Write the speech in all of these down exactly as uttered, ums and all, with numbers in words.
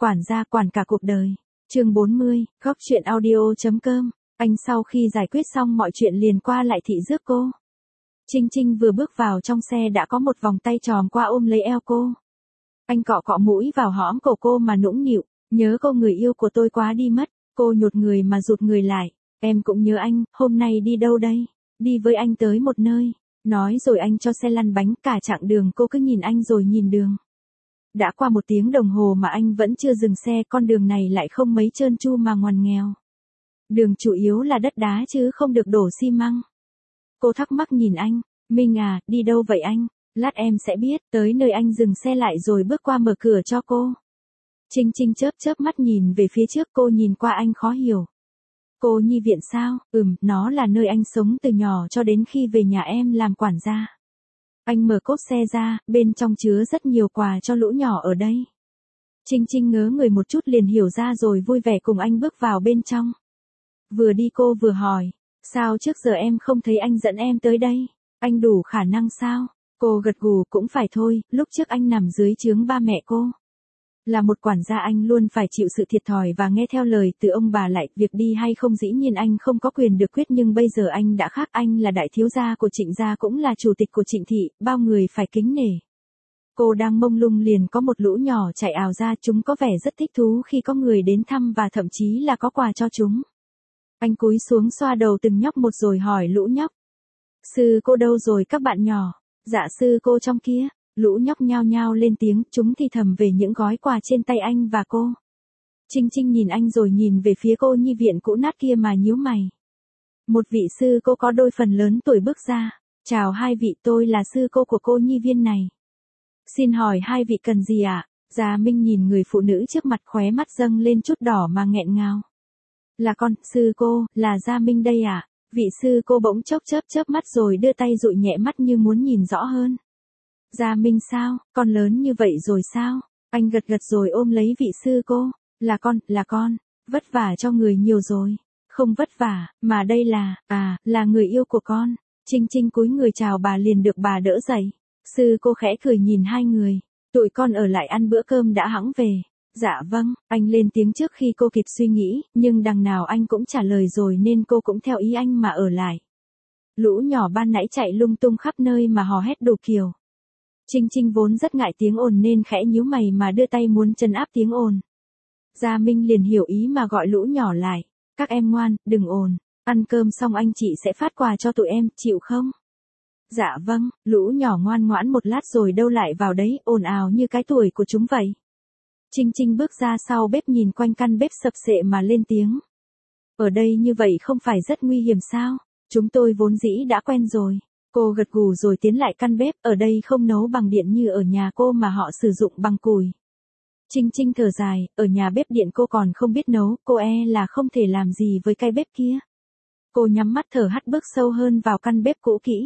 Quản gia quản cả cuộc đời. Chương bốn mươi, góc chuyện audio.com. Anh sau khi giải quyết xong mọi chuyện liền qua lại thị rước cô. Trinh Trinh vừa bước vào trong xe đã có một vòng tay tròn qua ôm lấy eo cô. Anh cọ cọ mũi vào hõm cổ cô mà nũng nịu, nhớ cô người yêu của tôi quá đi mất. Cô nhột người mà rụt người lại, em cũng nhớ anh, hôm nay đi đâu đây? Đi với anh tới một nơi. Nói rồi anh cho xe lăn bánh, cả chặng đường cô cứ nhìn anh rồi nhìn đường. Đã qua một tiếng đồng hồ mà anh vẫn chưa dừng xe, con đường này lại không mấy trơn tru mà ngoằn nghèo. Đường chủ yếu là đất đá chứ không được đổ xi măng. Cô thắc mắc nhìn anh, Minh à, đi đâu vậy anh? Lát em sẽ biết. Tới nơi anh dừng xe lại rồi bước qua mở cửa cho cô. Trinh Trinh chớp chớp mắt nhìn về phía trước, cô nhìn qua anh khó hiểu. Cô nhi viện sao? Ừm, nó là nơi anh sống từ nhỏ cho đến khi về nhà em làm quản gia. Anh mở cốp xe ra, bên trong chứa rất nhiều quà cho lũ nhỏ ở đây. Trinh Trinh ngớ người một chút liền hiểu ra rồi vui vẻ cùng anh bước vào bên trong. Vừa đi cô vừa hỏi, sao trước giờ em không thấy anh dẫn em tới đây? Anh đủ khả năng sao? Cô gật gù, cũng phải thôi, lúc trước anh nằm dưới trướng ba mẹ cô. Là một quản gia anh luôn phải chịu sự thiệt thòi và nghe theo lời từ ông bà, lại việc đi hay không dĩ nhiên anh không có quyền được quyết, nhưng bây giờ anh đã khác, anh là đại thiếu gia của Trịnh gia, cũng là chủ tịch của Trịnh thị, bao người phải kính nể. Cô đang mông lung liền có một lũ nhỏ chạy ào ra, chúng có vẻ rất thích thú khi có người đến thăm và thậm chí là có quà cho chúng. Anh cúi xuống xoa đầu từng nhóc một rồi hỏi lũ nhóc. Sư cô đâu rồi các bạn nhỏ? Dạ sư cô trong kia. Lũ nhóc nhao nhao lên tiếng, chúng thì thầm về những gói quà trên tay anh và cô. Trinh Trinh nhìn anh rồi nhìn về phía cô nhi viện cũ nát kia mà nhíu mày. Một vị sư cô có đôi phần lớn tuổi bước ra. Chào hai vị, tôi là sư cô của cô nhi viên này. Xin hỏi hai vị cần gì ạ? À? Gia Minh nhìn người phụ nữ trước mặt, khóe mắt dâng lên chút đỏ mà nghẹn ngào. Là con, sư cô, là Gia Minh đây ạ. À? Vị sư cô bỗng chốc chớp chớp mắt rồi đưa tay dụi nhẹ mắt như muốn nhìn rõ hơn. Gia Minh sao, con lớn như vậy rồi sao? Anh gật gật rồi ôm lấy vị sư cô. Là con, là con, vất vả cho người nhiều rồi. Không vất vả, mà đây là, à, là người yêu của con. Trinh Trinh cúi người chào bà liền được bà đỡ dậy. Sư cô khẽ cười nhìn hai người. Tụi con ở lại ăn bữa cơm đã hẵng về. Dạ vâng, anh lên tiếng trước khi cô kịp suy nghĩ, nhưng đằng nào anh cũng trả lời rồi nên cô cũng theo ý anh mà ở lại. Lũ nhỏ ban nãy chạy lung tung khắp nơi mà hò hét đủ kiểu. Trinh Trinh vốn rất ngại tiếng ồn nên khẽ nhíu mày mà đưa tay muốn trấn áp tiếng ồn. Gia Minh liền hiểu ý mà gọi lũ nhỏ lại. Các em ngoan, đừng ồn. Ăn cơm xong anh chị sẽ phát quà cho tụi em, chịu không? Dạ vâng, lũ nhỏ ngoan ngoãn một lát rồi đâu lại vào đấy, ồn ào như cái tuổi của chúng vậy. Trinh Trinh bước ra sau bếp nhìn quanh căn bếp sập sệ mà lên tiếng. Ở đây như vậy không phải rất nguy hiểm sao? Chúng tôi vốn dĩ đã quen rồi. Cô gật gù rồi tiến lại căn bếp, ở đây không nấu bằng điện như ở nhà cô mà họ sử dụng bằng củi. Trinh Trinh thở dài, ở nhà bếp điện cô còn không biết nấu, cô e là không thể làm gì với cái bếp kia. Cô nhắm mắt thở hắt bước sâu hơn vào căn bếp cũ kỹ.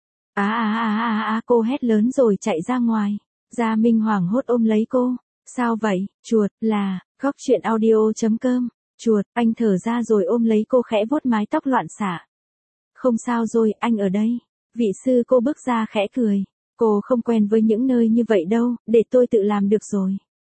Á á á á á, cô hét lớn rồi chạy ra ngoài. Gia Minh hoảng hốt ôm lấy cô. Sao vậy, chuột, là, góc chuyện audio.com, chuột, anh thở ra rồi ôm lấy cô khẽ vuốt mái tóc loạn xạ. Không sao rồi, anh ở đây. Vị sư cô bước ra khẽ cười. Cô không quen với những nơi như vậy đâu, để tôi tự làm được rồi.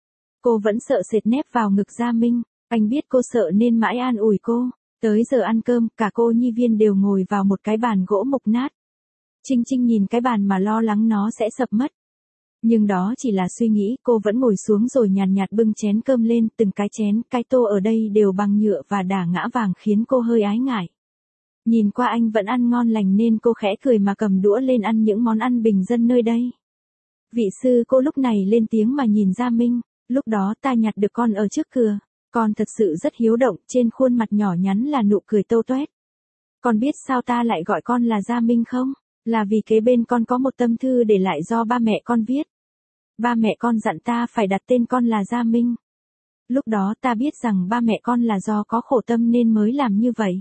Cô vẫn sợ sệt nép vào ngực Gia Minh, anh biết cô sợ nên mãi an ủi cô. Tới giờ ăn cơm, cả cô nhi viên đều ngồi vào một cái bàn gỗ mục nát. Trinh Trinh nhìn cái bàn mà lo lắng nó sẽ sập mất. Nhưng đó chỉ là suy nghĩ, cô vẫn ngồi xuống rồi nhàn nhạt bưng chén cơm lên, từng cái chén, cái tô ở đây đều bằng nhựa và đả ngã vàng khiến cô hơi ái ngại. Nhìn qua anh vẫn ăn ngon lành nên cô khẽ cười mà cầm đũa lên ăn những món ăn bình dân nơi đây. Vị sư cô lúc này lên tiếng mà nhìn Gia Minh, lúc đó ta nhặt được con ở trước cửa, con thật sự rất hiếu động, trên khuôn mặt nhỏ nhắn là nụ cười tâu toét. Con biết sao ta lại gọi con là Gia Minh không? Là vì kế bên con có một tâm thư để lại do ba mẹ con viết. Ba mẹ con dặn ta phải đặt tên con là Gia Minh. Lúc đó ta biết rằng ba mẹ con là do có khổ tâm nên mới làm như vậy.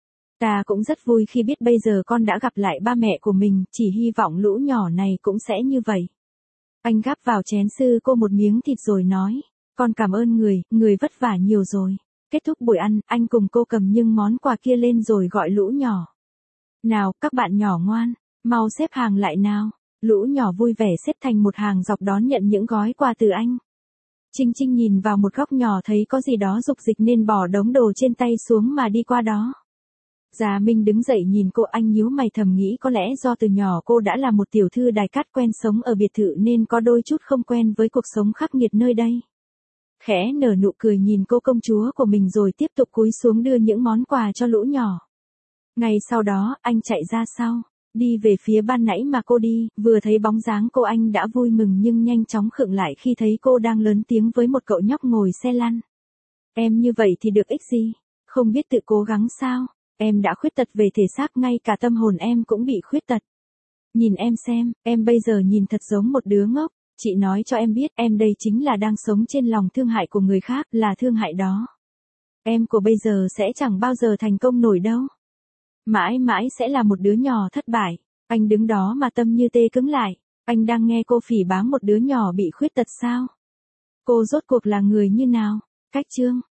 Ta cũng rất vui khi biết bây giờ con đã gặp lại ba mẹ của mình, chỉ hy vọng lũ nhỏ này cũng sẽ như vậy. Anh gắp vào chén sư cô một miếng thịt rồi nói, con cảm ơn người, người vất vả nhiều rồi. Kết thúc buổi ăn, anh cùng cô cầm những món quà kia lên rồi gọi lũ nhỏ. Nào, các bạn nhỏ ngoan, mau xếp hàng lại nào. Lũ nhỏ vui vẻ xếp thành một hàng dọc đón nhận những gói quà từ anh. Trinh Trinh nhìn vào một góc nhỏ thấy có gì đó rục dịch nên bỏ đống đồ trên tay xuống mà đi qua đó. Gia Minh đứng dậy nhìn cô, anh nhíu mày thầm nghĩ có lẽ do từ nhỏ cô đã là một tiểu thư đài cát quen sống ở biệt thự nên có đôi chút không quen với cuộc sống khắc nghiệt nơi đây. Khẽ nở nụ cười nhìn cô công chúa của mình rồi tiếp tục cúi xuống đưa những món quà cho lũ nhỏ. Ngay sau đó, anh chạy ra sau, đi về phía ban nãy mà cô đi, vừa thấy bóng dáng cô anh đã vui mừng nhưng nhanh chóng khựng lại khi thấy cô đang lớn tiếng với một cậu nhóc ngồi xe lăn. Em như vậy thì được ích gì? Không biết tự cố gắng sao? Em đã khuyết tật về thể xác, ngay cả tâm hồn em cũng bị khuyết tật. Nhìn em xem, em bây giờ nhìn thật giống một đứa ngốc. Chị nói cho em biết, em đây chính là đang sống trên lòng thương hại của người khác, là thương hại đó. Em của bây giờ sẽ chẳng bao giờ thành công nổi đâu. Mãi mãi sẽ là một đứa nhỏ thất bại. Anh đứng đó mà tâm như tê cứng lại. Anh đang nghe cô phỉ báng một đứa nhỏ bị khuyết tật sao? Cô rốt cuộc là người như nào? Cách chương